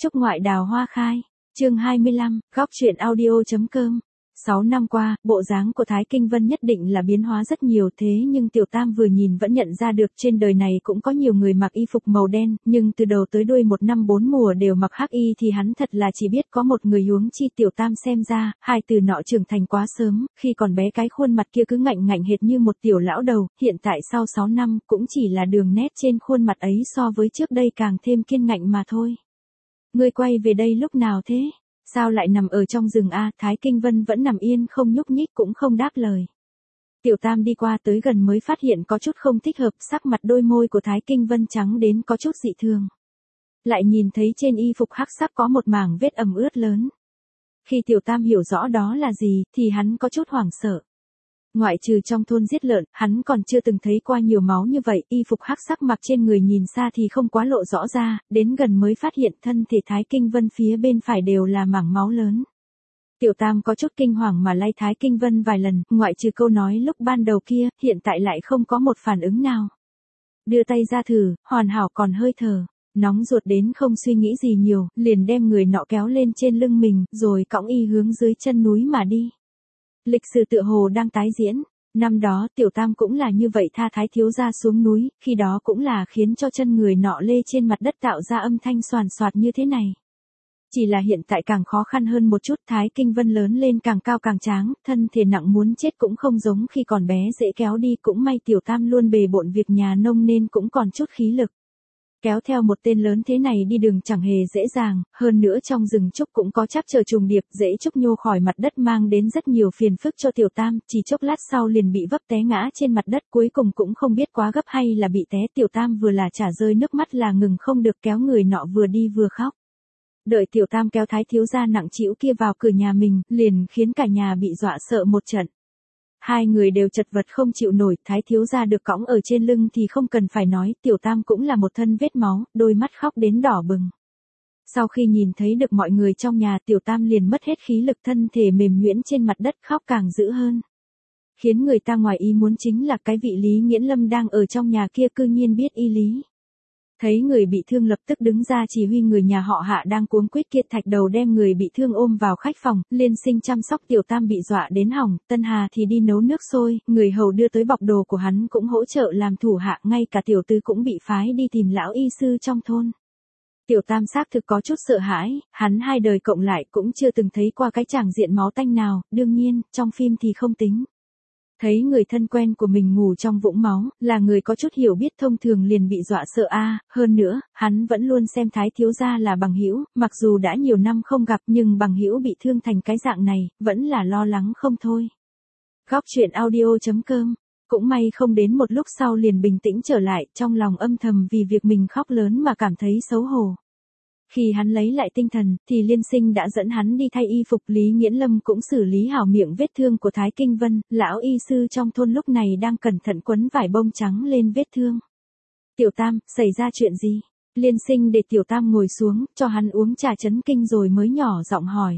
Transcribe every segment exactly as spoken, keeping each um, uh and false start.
Chúc ngoại đào hoa khai. Chương hai mươi lăm, góc truyện audio.com. Sáu năm qua, bộ dáng của Thái Kinh Vân nhất định là biến hóa rất nhiều, thế nhưng Tiểu Tam vừa nhìn vẫn nhận ra được trên đời này cũng có nhiều người mặc y phục màu đen, nhưng từ đầu tới đuôi một năm bốn mùa đều mặc hắc y thì hắn thật là chỉ biết có một người, huống chi Tiểu Tam xem ra, hai từ nọ trưởng thành quá sớm, khi còn bé cái khuôn mặt kia cứ ngạnh ngạnh hệt như một tiểu lão đầu, hiện tại sau sáu năm cũng chỉ là đường nét trên khuôn mặt ấy so với trước đây càng thêm kiên ngạnh mà thôi. Ngươi quay về đây lúc nào thế? Sao lại nằm ở trong rừng a? Thái Kinh Vân vẫn nằm yên không nhúc nhích cũng không đáp lời. Tiểu Tam đi qua tới gần mới phát hiện có chút không thích hợp, sắc mặt đôi môi của Thái Kinh Vân trắng đến có chút dị thường. Lại nhìn thấy trên y phục hắc sắc có một mảng vết ẩm ướt lớn. Khi Tiểu Tam hiểu rõ đó là gì, thì hắn có chút hoảng sợ. Ngoại trừ trong thôn giết lợn, hắn còn chưa từng thấy qua nhiều máu như vậy, y phục hắc sắc mặc trên người nhìn xa thì không quá lộ rõ ra, đến gần mới phát hiện thân thể Thái Kinh Vân phía bên phải đều là mảng máu lớn. Tiểu Tam có chút kinh hoàng mà lay Thái Kinh Vân vài lần, ngoại trừ câu nói lúc ban đầu kia, hiện tại lại không có một phản ứng nào. Đưa tay ra thử, hoàn hảo còn hơi thở, nóng ruột đến không suy nghĩ gì nhiều, liền đem người nọ kéo lên trên lưng mình, rồi cõng y hướng dưới chân núi mà đi. Lịch sử tựa hồ đang tái diễn, năm đó Tiểu Tam cũng là như vậy tha Thái thiếu gia xuống núi, khi đó cũng là khiến cho chân người nọ lê trên mặt đất tạo ra âm thanh xoàn xoạt như thế này. Chỉ là hiện tại càng khó khăn hơn một chút, Thái Kinh Vân lớn lên càng cao càng tráng, thân thể nặng muốn chết cũng không giống khi còn bé dễ kéo đi, cũng may Tiểu Tam luôn bề bộn việc nhà nông nên cũng còn chút khí lực. Kéo theo một tên lớn thế này đi đường chẳng hề dễ dàng, hơn nữa trong rừng trúc cũng có chắp chờ trùng điệp, rễ trúc nhô khỏi mặt đất mang đến rất nhiều phiền phức cho Tiểu Tam, chỉ chốc lát sau liền bị vấp té ngã trên mặt đất, cuối cùng cũng không biết quá gấp hay là bị té, Tiểu Tam vừa là trả rơi nước mắt là ngừng không được, kéo người nọ vừa đi vừa khóc. Đợi Tiểu Tam kéo Thái thiếu gia nặng trĩu kia vào cửa nhà mình, liền khiến cả nhà bị dọa sợ một trận. Hai người đều chật vật không chịu nổi, Thái thiếu gia được cõng ở trên lưng thì không cần phải nói, Tiểu Tam cũng là một thân vết máu, đôi mắt khóc đến đỏ bừng. Sau khi nhìn thấy được mọi người trong nhà, Tiểu Tam liền mất hết khí lực, thân thể mềm nhũn trên mặt đất khóc càng dữ hơn. Khiến người ta ngoài ý muốn chính là cái vị Lý Nghiễn Lâm đang ở trong nhà kia cư nhiên biết y lý. Thấy người bị thương lập tức đứng ra chỉ huy người nhà họ Hạ đang cuống quýt kia thạch đầu đem người bị thương ôm vào khách phòng, Liên Sinh chăm sóc Tiểu Tam bị dọa đến hỏng, Tân Hà thì đi nấu nước sôi, người hầu đưa tới bọc đồ của hắn cũng hỗ trợ làm thủ hạ, ngay cả Tiểu Tứ cũng bị phái đi tìm lão y sư trong thôn. Tiểu Tam xác thực có chút sợ hãi, hắn hai đời cộng lại cũng chưa từng thấy qua cái tràng diện máu tanh nào, đương nhiên, trong phim thì không tính. Thấy người thân quen của mình ngủ trong vũng máu, là người có chút hiểu biết thông thường liền bị dọa sợ a, hơn nữa, hắn vẫn luôn xem Thái thiếu gia là bằng hữu, mặc dù đã nhiều năm không gặp nhưng bằng hữu bị thương thành cái dạng này, vẫn là lo lắng không thôi. Góc truyện audio.com, cũng may không đến một lúc sau liền bình tĩnh trở lại, trong lòng âm thầm vì việc mình khóc lớn mà cảm thấy xấu hổ. Khi hắn lấy lại tinh thần, thì Liên Sinh đã dẫn hắn đi thay y phục, Lý Nghiễn Lâm cũng xử lý hảo miệng vết thương của Thái Kinh Vân, lão y sư trong thôn lúc này đang cẩn thận quấn vải bông trắng lên vết thương. Tiểu Tam, xảy ra chuyện gì? Liên Sinh để Tiểu Tam ngồi xuống, cho hắn uống trà chấn kinh rồi mới nhỏ giọng hỏi.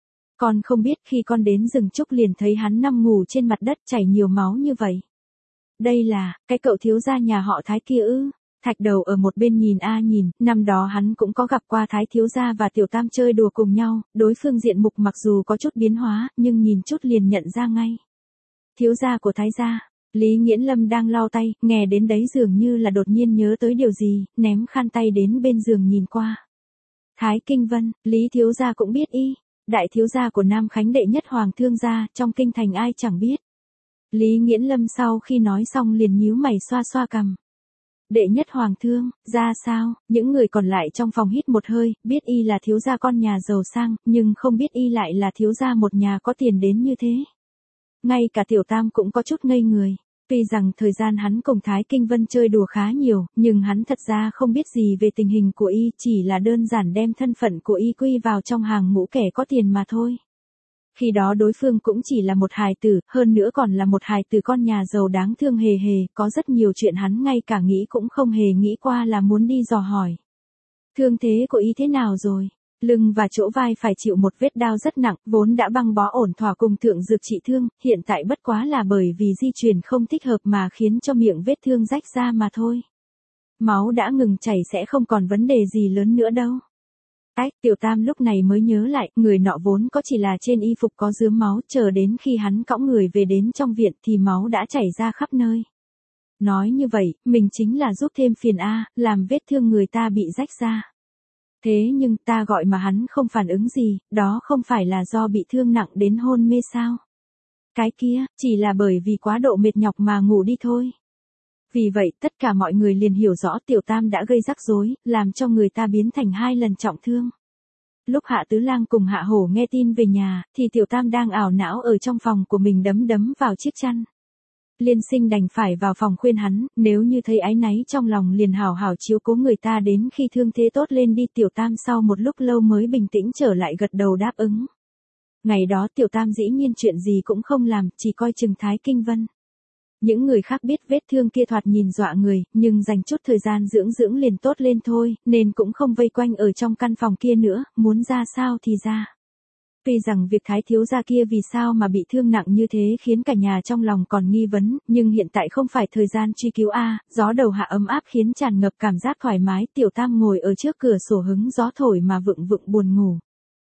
Con không biết, khi con đến rừng trúc liền thấy hắn nằm ngủ trên mặt đất chảy nhiều máu như vậy. Đây là, cái cậu thiếu gia nhà họ Thái kia ư? Thạch đầu ở một bên nhìn a nhìn, năm đó hắn cũng có gặp qua Thái thiếu gia và Tiểu Tam chơi đùa cùng nhau, đối phương diện mục mặc dù có chút biến hóa, nhưng nhìn chút liền nhận ra ngay. Thiếu gia của Thái gia, Lý Nghiễn Lâm đang lau tay, nghe đến đấy dường như là đột nhiên nhớ tới điều gì, ném khăn tay đến bên giường nhìn qua. Thái Kinh Vân, Lý thiếu gia cũng biết y, đại thiếu gia của Nam Khánh đệ nhất hoàng thương gia, trong kinh thành ai chẳng biết. Lý Nghiễn Lâm sau khi nói xong liền nhíu mày xoa xoa cằm. Đệ nhất hoàng thương, ra sao? Những người còn lại trong phòng hít một hơi, biết y là thiếu gia con nhà giàu sang, nhưng không biết y lại là thiếu gia một nhà có tiền đến như thế. Ngay cả Tiểu Tam cũng có chút ngây người. Tuy rằng thời gian hắn cùng Thái Kinh Vân chơi đùa khá nhiều, nhưng hắn thật ra không biết gì về tình hình của y, chỉ là đơn giản đem thân phận của y quy vào trong hàng ngũ kẻ có tiền mà thôi. Khi đó đối phương cũng chỉ là một hài tử, hơn nữa còn là một hài tử con nhà giàu đáng thương hề hề, có rất nhiều chuyện hắn ngay cả nghĩ cũng không hề nghĩ qua là muốn đi dò hỏi. Thương thế của y thế nào rồi? Lưng và chỗ vai phải chịu một vết đao rất nặng, vốn đã băng bó ổn thỏa cùng thượng dược trị thương, hiện tại bất quá là bởi vì di chuyển không thích hợp mà khiến cho miệng vết thương rách ra mà thôi. Máu đã ngừng chảy sẽ không còn vấn đề gì lớn nữa đâu. Ách, Tiểu Tam lúc này mới nhớ lại, người nọ vốn có chỉ là trên y phục có rướm máu, chờ đến khi hắn cõng người về đến trong viện thì máu đã chảy ra khắp nơi. Nói như vậy, mình chính là giúp thêm phiền a, làm vết thương người ta bị rách ra. Thế nhưng ta gọi mà hắn không phản ứng gì, đó không phải là do bị thương nặng đến hôn mê sao? Cái kia, chỉ là bởi vì quá độ mệt nhọc mà ngủ đi thôi. Vì vậy, tất cả mọi người liền hiểu rõ Tiểu Tam đã gây rắc rối, làm cho người ta biến thành hai lần trọng thương. Lúc Hạ Tứ Lang cùng Hạ Hổ nghe tin về nhà, thì Tiểu Tam đang ảo não ở trong phòng của mình đấm đấm vào chiếc chăn. Liên Sinh đành phải vào phòng khuyên hắn, nếu như thấy áy náy trong lòng liền hảo hảo chiếu cố người ta đến khi thương thế tốt lên đi. Tiểu Tam sau một lúc lâu mới bình tĩnh trở lại gật đầu đáp ứng. Ngày đó Tiểu Tam dĩ nhiên chuyện gì cũng không làm, chỉ coi chừng Thái Kinh Vân. Những người khác biết vết thương kia thoạt nhìn dọa người, nhưng dành chút thời gian dưỡng dưỡng liền tốt lên thôi, nên cũng không vây quanh ở trong căn phòng kia nữa, muốn ra sao thì ra. Tuy rằng việc Thái thiếu gia kia vì sao mà bị thương nặng như thế khiến cả nhà trong lòng còn nghi vấn, nhưng hiện tại không phải thời gian truy cứu a, gió đầu hạ ấm áp khiến tràn ngập cảm giác thoải mái. Tiểu Tam ngồi ở trước cửa sổ hứng gió thổi mà vựng vựng buồn ngủ.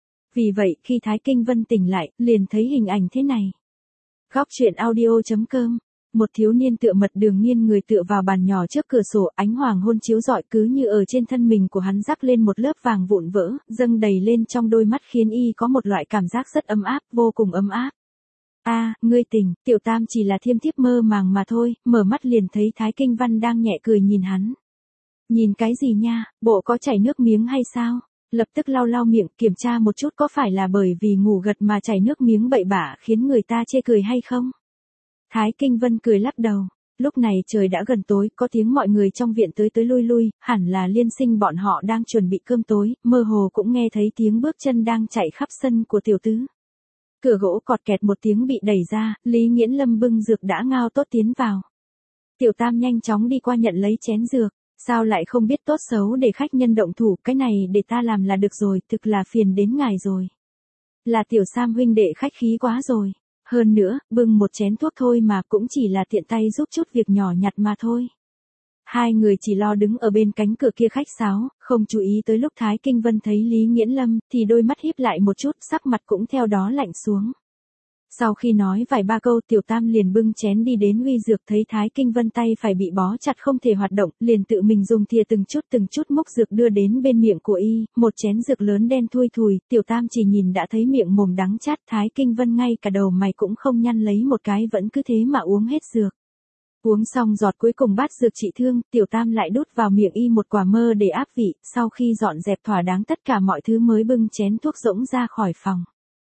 Vì vậy, khi Thái Kinh Vân tỉnh lại, liền thấy hình ảnh thế này. Góc truyện audio chấm com. Một thiếu niên tựa mật đường nghiêng người tựa vào bàn nhỏ trước cửa sổ, ánh hoàng hôn chiếu rọi cứ như ở trên thân mình của hắn rắc lên một lớp vàng vụn vỡ, dâng đầy lên trong đôi mắt khiến y có một loại cảm giác rất ấm áp, vô cùng ấm áp. A, à, ngươi tỉnh. Tiểu Tam chỉ là thiêm thiếp mơ màng mà thôi, mở mắt liền thấy Thái Kinh Văn đang nhẹ cười nhìn hắn. Nhìn cái gì nha, bộ có chảy nước miếng hay sao? Lập tức lau lau miệng, kiểm tra một chút có phải là bởi vì ngủ gật mà chảy nước miếng bậy bạ khiến người ta chê cười hay không? Thái Kinh Vân cười lắc đầu. Lúc này trời đã gần tối, có tiếng mọi người trong viện tới tới lui lui, hẳn là Liên Sinh bọn họ đang chuẩn bị cơm tối, mơ hồ cũng nghe thấy tiếng bước chân đang chạy khắp sân của tiểu tứ. Cửa gỗ cọt kẹt một tiếng bị đẩy ra, Lý Nghiễn Lâm bưng dược đã ngao tốt tiến vào. Tiểu Tam nhanh chóng đi qua nhận lấy chén dược, sao lại không biết tốt xấu để khách nhân động thủ, cái này để ta làm là được rồi, thực là phiền đến ngài rồi. Là Tiểu Sam huynh đệ khách khí quá rồi. Hơn nữa, bưng một chén thuốc thôi mà cũng chỉ là tiện tay giúp chút việc nhỏ nhặt mà thôi. Hai người chỉ lo đứng ở bên cánh cửa kia khách sáo, không chú ý tới lúc Thái Kinh Vân thấy Lý Nghiễn Lâm, thì đôi mắt híp lại một chút, sắc mặt cũng theo đó lạnh xuống. Sau khi nói vài ba câu, Tiểu Tam liền bưng chén đi đến uy dược, thấy Thái Kinh Vân tay phải bị bó chặt không thể hoạt động, liền tự mình dùng thìa từng chút từng chút múc dược đưa đến bên miệng của y, một chén dược lớn đen thui thùi. Tiểu Tam chỉ nhìn đã thấy miệng mồm đắng chát, Thái Kinh Vân ngay cả đầu mày cũng không nhăn lấy một cái, vẫn cứ thế mà uống hết dược. Uống xong giọt cuối cùng bát dược trị thương, Tiểu Tam lại đút vào miệng y một quả mơ để áp vị, sau khi dọn dẹp thỏa đáng tất cả mọi thứ mới bưng chén thuốc rỗng ra khỏi phòng.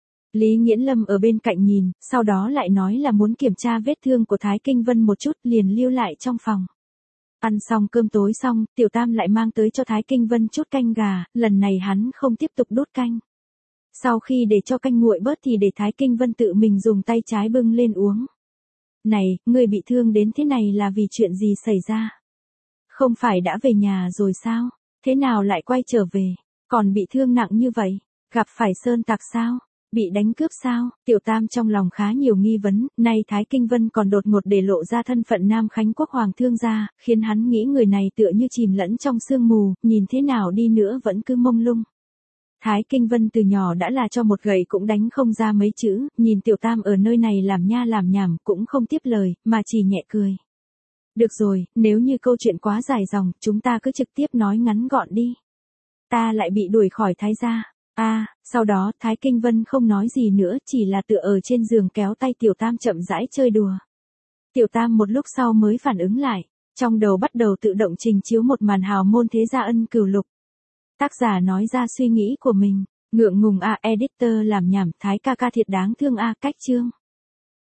Lý Nghiễn Lâm ở bên cạnh nhìn, sau đó lại nói là muốn kiểm tra vết thương của Thái Kinh Vân một chút, liền lưu lại trong phòng. Ăn xong cơm tối xong, Tiểu Tam lại mang tới cho Thái Kinh Vân chút canh gà, lần này hắn không tiếp tục đút canh. Sau khi để cho canh nguội bớt thì để Thái Kinh Vân tự mình dùng tay trái bưng lên uống. Này, ngươi bị thương đến thế này là vì chuyện gì xảy ra? Không phải đã về nhà rồi sao? Thế nào lại quay trở về? Còn bị thương nặng như vậy? Gặp phải sơn tặc sao? Bị đánh cướp sao? Tiểu Tam trong lòng khá nhiều nghi vấn, nay Thái Kinh Vân còn đột ngột để lộ ra thân phận Nam Khánh Quốc Hoàng thương gia, khiến hắn nghĩ người này tựa như chìm lẫn trong sương mù, nhìn thế nào đi nữa vẫn cứ mông lung. Thái Kinh Vân từ nhỏ đã là cho một gậy cũng đánh không ra mấy chữ, nhìn Tiểu Tam ở nơi này làm nha làm nhảm cũng không tiếp lời, mà chỉ nhẹ cười. Được rồi, nếu như câu chuyện quá dài dòng, chúng ta cứ trực tiếp nói ngắn gọn đi. Ta lại bị đuổi khỏi Thái gia. A, à, sau đó Thái Kinh Vân không nói gì nữa, chỉ là tựa ở trên giường kéo tay Tiểu Tam chậm rãi chơi đùa. Tiểu Tam một lúc sau mới phản ứng lại, trong đầu bắt đầu tự động trình chiếu một màn hào môn thế gia ân cửu lục. Tác giả nói ra suy nghĩ của mình, ngượng ngùng a, editor làm nhảm, Thái ca ca thiệt đáng thương a, cách chương.